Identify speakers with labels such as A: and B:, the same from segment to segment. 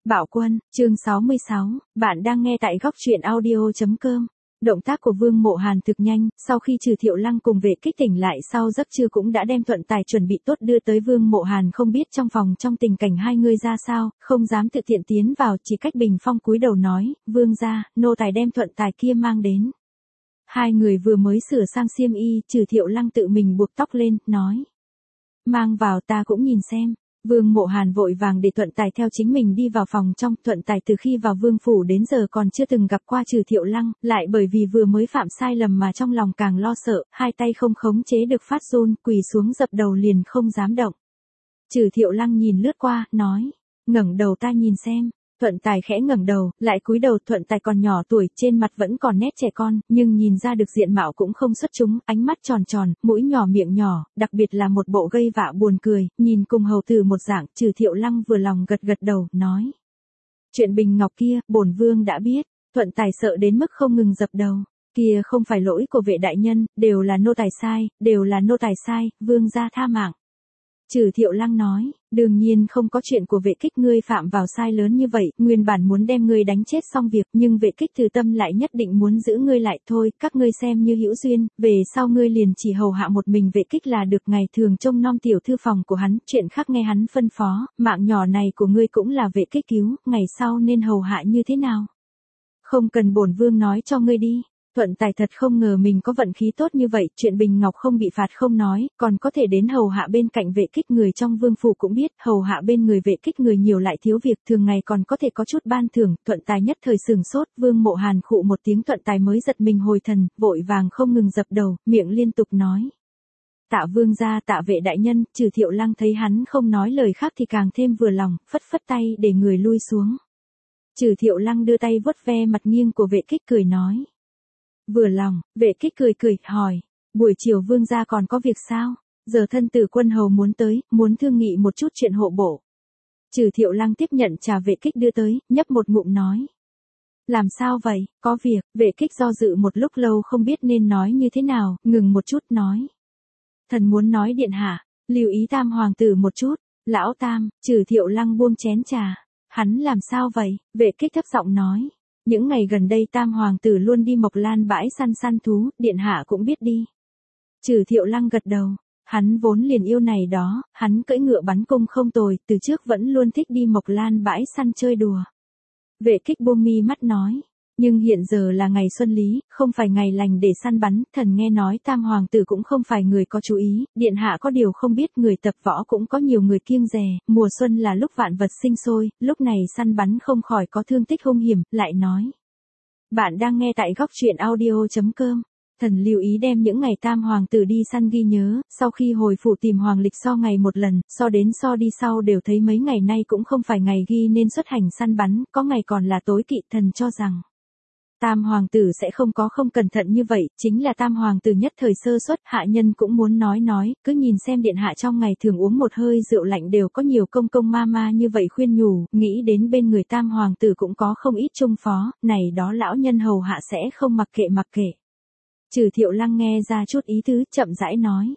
A: Bạo Quân, chương 66, bạn đang nghe tại góc truyện audio.com. Động tác của Vương Mộ Hàn thực nhanh, sau khi Trừ Thiệu Lăng cùng Vệ Kích tỉnh lại sau giấc trưa cũng đã đem thuận tài chuẩn bị tốt đưa tới Vương Mộ Hàn không biết trong phòng trong tình cảnh hai người ra sao, không dám tự tiện tiến vào, chỉ cách bình phong cúi đầu nói, Vương gia, nô tài đem thuận tài kia mang đến. Hai người vừa mới sửa sang xiêm y, Trừ Thiệu Lăng tự mình buộc tóc lên, nói. Mang vào ta cũng nhìn xem. Vương Mộ Hàn vội vàng để Thuận Tài theo chính mình đi vào phòng trong. Thuận Tài từ khi vào vương phủ đến giờ còn chưa từng gặp qua Trừ Thiệu Lăng, lại bởi vì vừa mới phạm sai lầm mà trong lòng càng lo sợ, hai tay không khống chế được phát run, quỳ xuống dập đầu liền không dám động. Trừ Thiệu Lăng nhìn lướt qua, nói, ngẩng đầu ta nhìn xem. Thuận Tài khẽ ngẩng đầu, lại cúi đầu. Thuận Tài còn nhỏ tuổi, trên mặt vẫn còn nét trẻ con, nhưng nhìn ra được diện mạo cũng không xuất chúng, ánh mắt tròn tròn, mũi nhỏ miệng nhỏ, đặc biệt là một bộ gây vạ buồn cười, nhìn cùng hầu tử một dạng. Trừ Thiệu Lăng vừa lòng gật gật đầu, nói. Chuyện Bình Ngọc kia, bổn vương đã biết. Thuận Tài sợ đến mức không ngừng dập đầu. Kia không phải lỗi của Vệ đại nhân, đều là nô tài sai, đều là nô tài sai, vương gia tha mạng. Trừ Thiệu Lăng nói, đương nhiên không có chuyện của Vệ Kích ngươi phạm vào sai lớn như vậy, nguyên bản muốn đem ngươi đánh chết xong việc, nhưng Vệ Kích từ tâm lại nhất định muốn giữ ngươi lại thôi, các ngươi xem như hữu duyên, về sau ngươi liền chỉ hầu hạ một mình Vệ Kích là được, ngày thường trông nom tiểu thư phòng của hắn, chuyện khác nghe hắn phân phó, mạng nhỏ này của ngươi cũng là Vệ Kích cứu, ngày sau nên hầu hạ như thế nào? Không cần bổn vương nói cho ngươi đi. Thuận Tài thật không ngờ mình có vận khí tốt như vậy, chuyện Bình Ngọc không bị phạt không nói, còn có thể đến hầu hạ bên cạnh Vệ Kích người trong vương phủ cũng biết, hầu hạ bên người Vệ Kích người nhiều lại thiếu việc, thường ngày còn có thể có chút ban thưởng. Thuận Tài nhất thời sừng sốt, Vương Mộ Hàn khụ một tiếng. Thuận Tài mới giật mình hồi thần, vội vàng không ngừng dập đầu, miệng liên tục nói. Tạ vương gia, tạ Vệ đại nhân. Trừ Thiệu Lăng thấy hắn không nói lời khác thì càng thêm vừa lòng, phất phất tay để người lui xuống. Trừ Thiệu Lăng đưa tay vuốt ve mặt nghiêng của Vệ Kích cười nói. Vừa lòng, Vệ Kích cười, hỏi, buổi chiều vương gia còn có việc sao? Giờ thân tử quân hầu muốn tới, muốn thương nghị một chút chuyện hộ bộ. Trừ Thiệu Lăng tiếp nhận trà Vệ Kích đưa tới, nhấp một ngụm nói. Làm sao vậy, có việc? Vệ Kích do dự một lúc lâu không biết nên nói như thế nào, ngừng một chút nói. Thần muốn nói điện hạ, lưu ý Tam hoàng tử một chút. Lão Tam. Trừ Thiệu Lăng buông chén trà. Hắn làm sao vậy? Vệ Kích thấp giọng nói. Những ngày gần đây Tam hoàng tử luôn đi Mộc Lan bãi săn thú, điện hạ cũng biết đi. Trừ Thiệu Lăng gật đầu, hắn vốn liền yêu này đó, hắn cưỡi ngựa bắn cung không tồi, từ trước vẫn luôn thích đi Mộc Lan bãi săn chơi đùa. Vệ Kích buông mi mắt nói, nhưng hiện giờ là ngày xuân lý, không phải ngày lành để săn bắn, thần nghe nói Tam hoàng tử cũng không phải người có chú ý, điện hạ có điều không biết, người tập võ cũng có nhiều người kiêng dè, mùa xuân là lúc vạn vật sinh sôi, lúc này săn bắn không khỏi có thương tích hung hiểm, lại nói. Bạn đang nghe tại góc truyện audio.com. Thần lưu ý đem những ngày Tam hoàng tử đi săn ghi nhớ, sau khi hồi phủ tìm hoàng lịch so ngày một lần, so đến so đi sau đều thấy mấy ngày nay cũng không phải ngày ghi nên xuất hành săn bắn, có ngày còn là tối kỵ. Thần cho rằng Tam hoàng tử sẽ không cẩn thận như vậy, chính là Tam hoàng tử nhất thời sơ suất, hạ nhân cũng muốn nói, cứ nhìn xem điện hạ trong ngày thường uống một hơi rượu lạnh đều có nhiều công ma như vậy khuyên nhủ, nghĩ đến bên người Tam hoàng tử cũng có không ít trung phó, này đó lão nhân hầu hạ sẽ không mặc kệ. Trừ Thiệu Lăng nghe ra chút ý tứ, chậm rãi nói.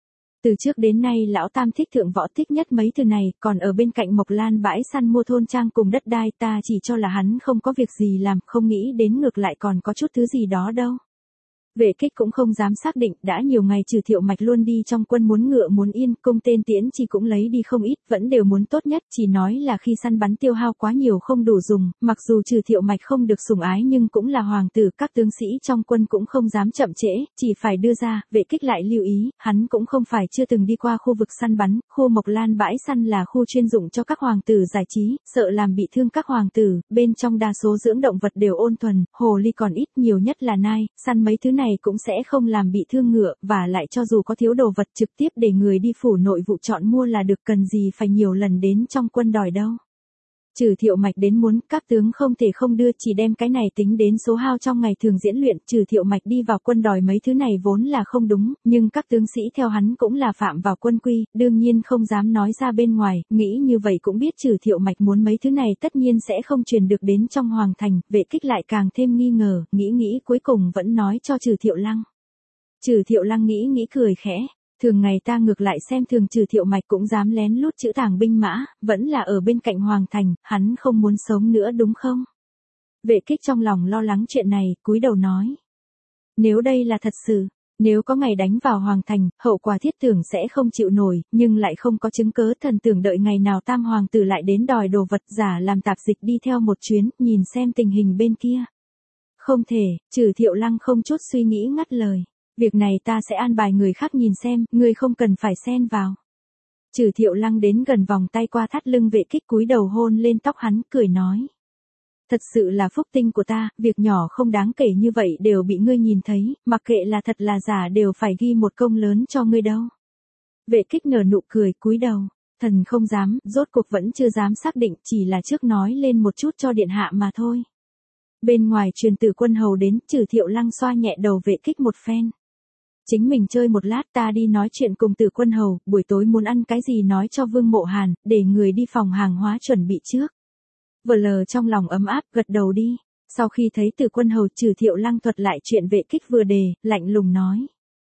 A: Từ trước đến nay lão Tam thích thượng võ, thích nhất mấy từ này, còn ở bên cạnh Mộc Lan bãi săn mua thôn trang cùng đất đai, ta chỉ cho là hắn không có việc gì làm, không nghĩ đến ngược lại còn có chút thứ gì đó đâu. Vệ Kích cũng không dám xác định, đã nhiều ngày Trừ Thiệu Mạch luôn đi trong quân muốn ngựa muốn yên, cung tên tiễn chỉ cũng lấy đi không ít, vẫn đều muốn tốt nhất, chỉ nói là khi săn bắn tiêu hao quá nhiều không đủ dùng, mặc dù Trừ Thiệu Mạch không được sủng ái nhưng cũng là hoàng tử, các tướng sĩ trong quân cũng không dám chậm trễ, chỉ phải đưa ra. Vệ Kích lại lưu ý, hắn cũng không phải chưa từng đi qua khu vực săn bắn, khu Mộc Lan bãi săn là khu chuyên dụng cho các hoàng tử giải trí, sợ làm bị thương các hoàng tử, bên trong đa số dưỡng động vật đều ôn thuần, hồ ly còn ít, nhiều nhất là nai, săn mấy thứ này cũng sẽ không làm bị thương ngựa, và lại cho dù có thiếu đồ vật trực tiếp để người đi phủ nội vụ chọn mua là được, cần gì phải nhiều lần đến trong quân đòi đâu. Trừ Thiệu Mạch đến muốn, các tướng không thể không đưa, chỉ đem cái này tính đến số hao trong ngày thường diễn luyện. Trừ Thiệu Mạch đi vào quân đòi mấy thứ này vốn là không đúng, nhưng các tướng sĩ theo hắn cũng là phạm vào quân quy, đương nhiên không dám nói ra bên ngoài, nghĩ như vậy cũng biết Trừ Thiệu Mạch muốn mấy thứ này tất nhiên sẽ không truyền được đến trong hoàng thành. Vệ Kích lại càng thêm nghi ngờ, nghĩ cuối cùng vẫn nói cho Trừ Thiệu Lăng. Trừ Thiệu Lăng nghĩ cười khẽ, Thường ngày ta ngược lại xem thường Trừ Thiệu Mạch cũng dám lén lút trữ tàng binh mã, vẫn là ở bên cạnh Hoàng Thành, hắn không muốn sống nữa đúng không? Vệ Kích trong lòng lo lắng chuyện này, cúi đầu nói. Nếu đây là thật sự, nếu có ngày đánh vào Hoàng Thành, hậu quả thiết tưởng sẽ không chịu nổi, nhưng lại không có chứng cớ, thần tưởng đợi ngày nào Tam Hoàng tử lại đến đòi đồ vật, giả làm tạp dịch đi theo một chuyến, nhìn xem tình hình bên kia. Không thể, Trừ Thiệu Lăng không chút suy nghĩ ngắt lời. Việc này ta sẽ an bài người khác nhìn xem, ngươi không cần phải xen vào. Trừ Thiệu Lăng đến gần vòng tay qua thắt lưng Vệ Kích, cúi đầu hôn lên tóc hắn, cười nói. Thật sự là phúc tinh của ta, việc nhỏ không đáng kể như vậy đều bị ngươi nhìn thấy, mặc kệ là thật là giả đều phải ghi một công lớn cho ngươi đâu. Vệ Kích nở nụ cười, cúi đầu. Thần không dám, rốt cuộc vẫn chưa dám xác định, chỉ là trước nói lên một chút cho điện hạ mà thôi. Bên ngoài truyền Từ Quân Hầu đến, Trừ Thiệu Lăng xoa nhẹ đầu Vệ Kích một phen. Chính mình chơi một lát, ta đi nói chuyện cùng Từ Quân Hầu, buổi tối muốn ăn cái gì nói cho Vương Mộ Hàn, để người đi phòng hàng hóa chuẩn bị trước. Vừa lờ trong lòng ấm áp, gật đầu đi. Sau khi thấy Từ Quân Hầu, Trừ Thiệu Lăng thuật lại chuyện Vệ Kích vừa đề, lạnh lùng nói.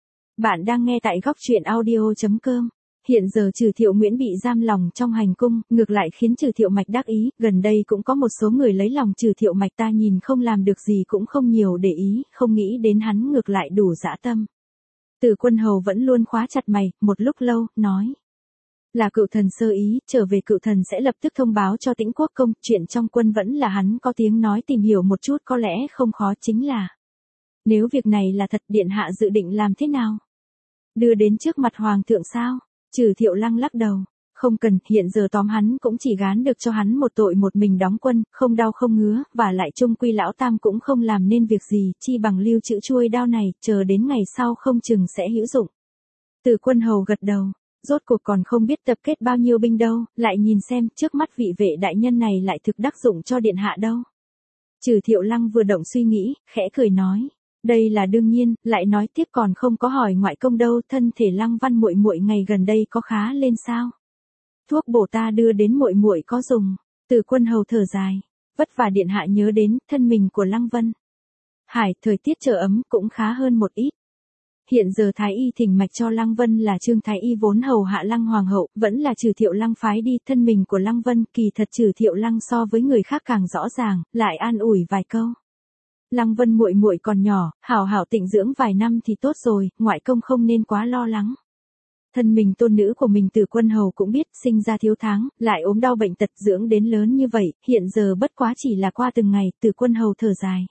A: Bạn đang nghe tại góc truyện audio.com. Hiện giờ Trừ Thiệu Nguyễn bị giam lòng trong hành cung, ngược lại khiến Trừ Thiệu Mạch đắc ý, gần đây cũng có một số người lấy lòng Trừ Thiệu Mạch, ta nhìn không làm được gì cũng không nhiều để ý, không nghĩ đến hắn ngược lại đủ dã tâm. Từ Quân Hầu vẫn luôn khóa chặt mày, một lúc lâu, nói. Là cựu thần sơ ý, trở về cựu thần sẽ lập tức thông báo cho Tĩnh Quốc công, chuyện trong quân vẫn là hắn có tiếng nói, tìm hiểu một chút có lẽ không khó, chính là. Nếu việc này là thật, điện hạ dự định làm thế nào? Đưa đến trước mặt Hoàng thượng sao? Trừ Thiệu Lăng lắc đầu. Không cần, hiện giờ tóm hắn cũng chỉ gán được cho hắn một tội, một mình đóng quân, không đau không ngứa, và lại chung quy lão Tam cũng không làm nên việc gì, chi bằng lưu trữ chuôi đao này, chờ đến ngày sau không chừng sẽ hữu dụng. Từ Quân Hầu gật đầu, rốt cuộc còn không biết tập kết bao nhiêu binh đâu, lại nhìn xem, trước mắt vị vệ đại nhân này lại thực đắc dụng cho điện hạ đâu. Trừ Thiệu Lăng vừa động suy nghĩ, khẽ cười nói. Đây là đương nhiên, lại nói tiếp còn không có hỏi ngoại công đâu, thân thể Lăng Văn muội muội ngày gần đây có khá lên sao? Thuốc bổ ta đưa đến muội muội có dùng. Từ Quân Hầu thở dài, vất vả điện hạ nhớ đến thân mình của Lăng Vân. Hải, thời tiết trở ấm cũng khá hơn một ít. Hiện giờ Thái Y thỉnh mạch cho Lăng Vân là Trương Thái Y vốn hầu hạ Lăng Hoàng hậu, vẫn là Trừ Thiệu Lăng phái đi, thân mình của Lăng Vân, kỳ thật Trừ Thiệu Lăng so với người khác càng rõ ràng, lại an ủi vài câu. Lăng Vân muội muội còn nhỏ, hảo hảo tịnh dưỡng vài năm thì tốt rồi, ngoại công không nên quá lo lắng. Thân mình tôn nữ của mình Từ Quân Hầu cũng biết, sinh ra thiếu tháng, lại ốm đau bệnh tật, dưỡng đến lớn như vậy, hiện giờ bất quá chỉ là qua từng ngày. Từ Quân Hầu thở dài.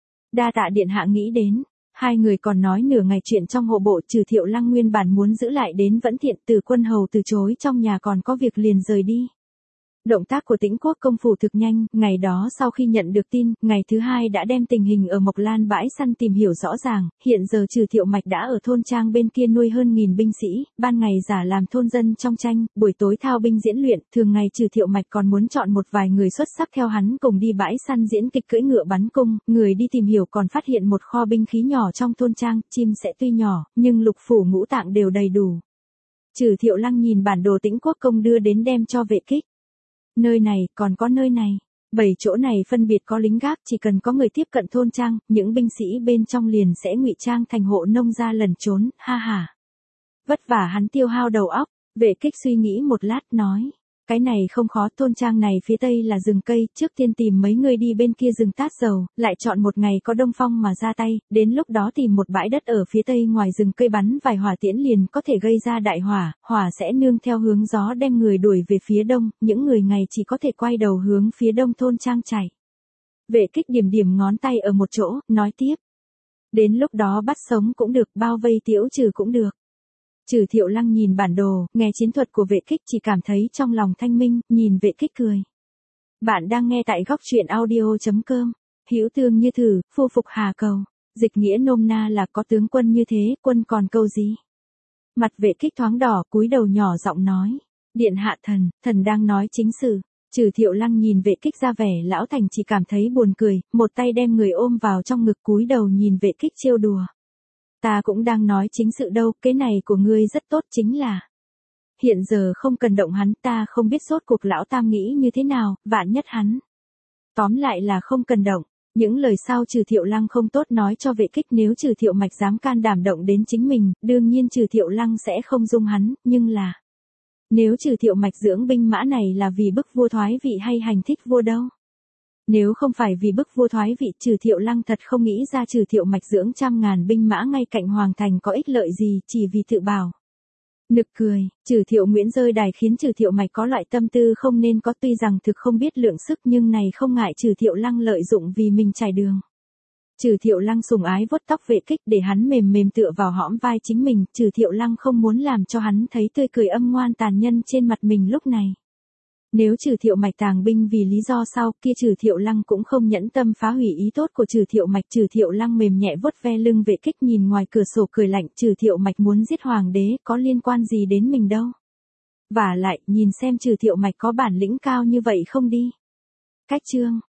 A: Đa tạ điện hạ nghĩ đến. Hai người còn nói nửa ngày chuyện trong hộ bộ, Trừ Thiệu Lăng nguyên bản muốn giữ lại đến Vẫn Thiện, Từ Quân Hầu từ chối, trong nhà còn có việc liền rời đi. Động tác của Tĩnh Quốc công phủ thực nhanh, ngày đó sau khi nhận được tin, ngày thứ hai đã đem tình hình ở Mộc Lan bãi săn tìm hiểu rõ ràng, hiện giờ Trừ Thiệu Mạch đã ở thôn trang bên kia nuôi hơn 1000 binh sĩ, ban ngày giả làm thôn dân trong tranh, buổi tối thao binh diễn luyện, thường ngày Trừ Thiệu Mạch còn muốn chọn một vài người xuất sắc theo hắn cùng đi bãi săn diễn kịch cưỡi ngựa bắn cung, người đi tìm hiểu còn phát hiện một kho binh khí nhỏ trong thôn trang, chim sẽ tuy nhỏ, nhưng lục phủ ngũ tạng đều đầy đủ. Trừ Thiệu Lăng nhìn bản đồ Tĩnh Quốc công đưa đến đem cho Vệ Kích. Nơi này, còn có nơi này. 7 chỗ này phân biệt có lính gác, chỉ cần có người tiếp cận thôn trang, những binh sĩ bên trong liền sẽ ngụy trang thành hộ nông gia lẩn trốn, ha ha. Vất vả hắn tiêu hao đầu óc, Vệ Kích suy nghĩ một lát nói. Cái này không khó, thôn trang này phía tây là rừng cây, trước tiên tìm mấy người đi bên kia rừng tát dầu, lại chọn một ngày có đông phong mà ra tay, đến lúc đó tìm một bãi đất ở phía tây ngoài rừng cây bắn vài hỏa tiễn liền có thể gây ra đại hỏa, hỏa sẽ nương theo hướng gió đem người đuổi về phía đông, những người ngày chỉ có thể quay đầu hướng phía đông thôn trang chạy. Vệ Kích điểm điểm ngón tay ở một chỗ, nói tiếp. Đến lúc đó bắt sống cũng được, bao vây Tiễu Trừ cũng được. Trừ Thiệu Lăng nhìn bản đồ, nghe chiến thuật của Vệ Kích chỉ cảm thấy trong lòng thanh minh, nhìn Vệ Kích cười. Bạn đang nghe tại góc truyện audio.com. Hữu tương như thử, phu phục hà cầu. Dịch nghĩa nôm na là có tướng quân như thế, quân còn câu gì? Mặt Vệ Kích thoáng đỏ, cúi đầu nhỏ giọng nói. Điện hạ thần đang nói chính sự. Trừ Thiệu Lăng nhìn Vệ Kích ra vẻ lão thành chỉ cảm thấy buồn cười, một tay đem người ôm vào trong ngực cúi đầu nhìn Vệ Kích trêu đùa. Ta cũng đang nói chính sự đâu, cái này của ngươi rất tốt chính là. Hiện giờ không cần động hắn, ta không biết rốt cuộc lão Tam nghĩ như thế nào, vạn nhất hắn. Tóm lại là không cần động, Những lời sau Trừ Thiệu Lăng không tốt nói cho Vệ Kích, nếu Trừ Thiệu Mạch dám can đảm động đến chính mình, đương nhiên Trừ Thiệu Lăng sẽ không dung hắn, nhưng là nếu Trừ Thiệu Mạch dưỡng binh mã này là vì bức vua thoái vị hay hành thích vua đâu? Nếu không phải vì bức vua thoái vị, Trừ Thiệu Lăng thật không nghĩ ra Trừ Thiệu Mạch dưỡng trăm ngàn binh mã ngay cạnh hoàng thành có ích lợi gì, chỉ vì tự bảo. Nực cười, Trừ Thiệu Nguyễn rơi đài khiến Trừ Thiệu Mạch có loại tâm tư không nên có, tuy rằng thực không biết lượng sức nhưng này không ngại Trừ Thiệu Lăng lợi dụng vì mình trải đường. Trừ Thiệu Lăng sủng ái vuốt tóc Vệ Kích để hắn mềm mềm tựa vào hõm vai chính mình, Trừ Thiệu Lăng không muốn làm cho hắn thấy tươi cười âm ngoan tàn nhân trên mặt mình lúc này. Nếu Trừ Thiệu Mạch tàng binh vì lý do sau kia, Trừ Thiệu Lăng cũng không nhẫn tâm phá hủy ý tốt của Trừ Thiệu Mạch. Trừ Thiệu Lăng mềm nhẹ vuốt ve lưng Vệ Kích, nhìn ngoài cửa sổ cười lạnh, Trừ Thiệu Mạch muốn giết hoàng đế, có liên quan gì đến mình đâu. Vả lại, nhìn xem Trừ Thiệu Mạch có bản lĩnh cao như vậy không đi. Cách chương